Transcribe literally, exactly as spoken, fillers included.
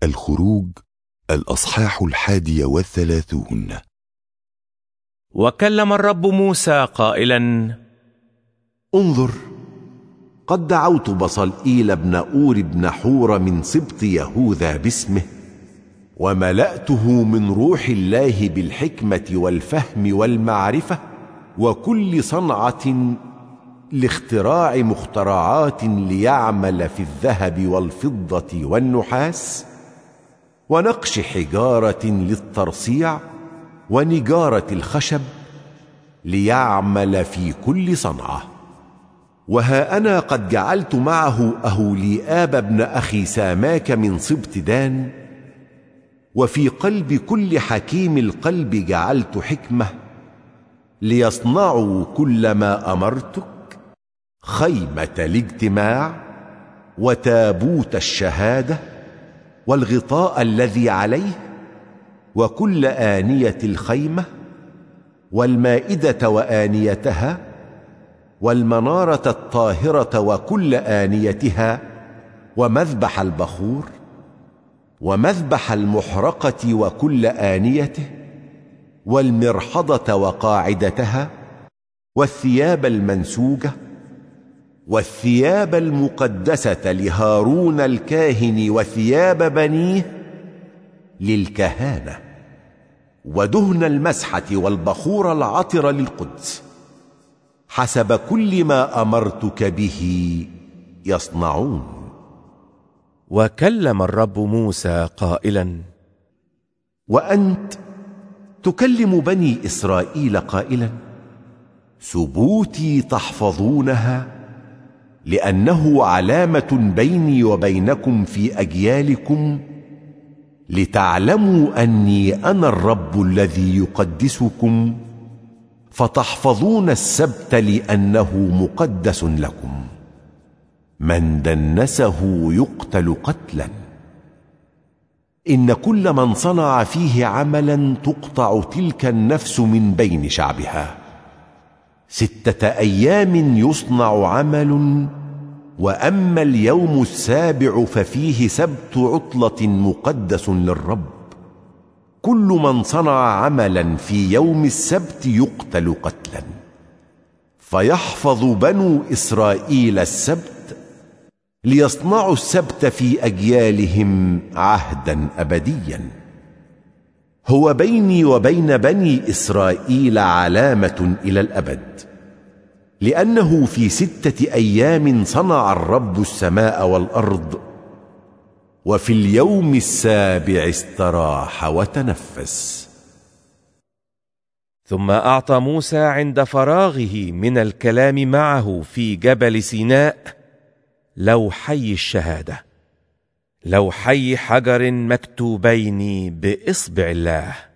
الخروج الأصحاح الحادي والثلاثون. وكلم الرب موسى قائلا: انظر، قد دعوت بصلئيل بن أور بن حور من سبط يهوذا باسمه، وملأته من روح الله بالحكمة والفهم والمعرفة وكل صنعة لاختراع مخترعات، ليعمل في الذهب والفضة والنحاس ونقش حجارة للترصيع ونجارة الخشب، ليعمل في كل صنعة. وها أنا قد جعلت معه أهوليآب بن أخي ساماك من سبط دان، وفي قلب كل حكيم القلب جعلت حكمة، ليصنعوا كل ما أمرتك: خيمة الاجتماع وتابوت الشهادة والغطاء الذي عليه وكل آنية الخيمة والمائدة وآنيتها والمنارة الطاهرة وكل آنيتها ومذبح البخور ومذبح المحرقة وكل آنيته والمرحضة وقاعدتها والثياب المنسوجة والثياب المقدسة لهارون الكاهن وثياب بنيه للكهانة، ودهن المسحة والبخور العطر للقدس، حسب كل ما أمرتك به يصنعون. وكلم الرب موسى قائلا: وأنت تكلم بني إسرائيل قائلا: سبوتي تحفظونها، لأنه علامة بيني وبينكم في أجيالكم، لتعلموا أني أنا الرب الذي يقدسكم، فتحفظون السبت لأنه مقدس لكم. من دنسه يقتل قتلا. إن كل من صنع فيه عملا تقطع تلك النفس من بين شعبها. ستة أيام يصنع عمل، وأما اليوم السابع ففيه سبت عطلة مقدس للرب. كل من صنع عملا في يوم السبت يقتل قتلا. فيحفظ بنو إسرائيل السبت، ليصنعوا السبت في أجيالهم عهدا أبديا. هو بيني وبين بني إسرائيل علامة إلى الأبد، لأنه في ستة أيام صنع الرب السماء والأرض، وفي اليوم السابع استراح وتنفس. ثم أعطى موسى عند فراغه من الكلام معه في جبل سيناء لوحي الشهادة، لوحي حجر مكتوبين بإصبع الله.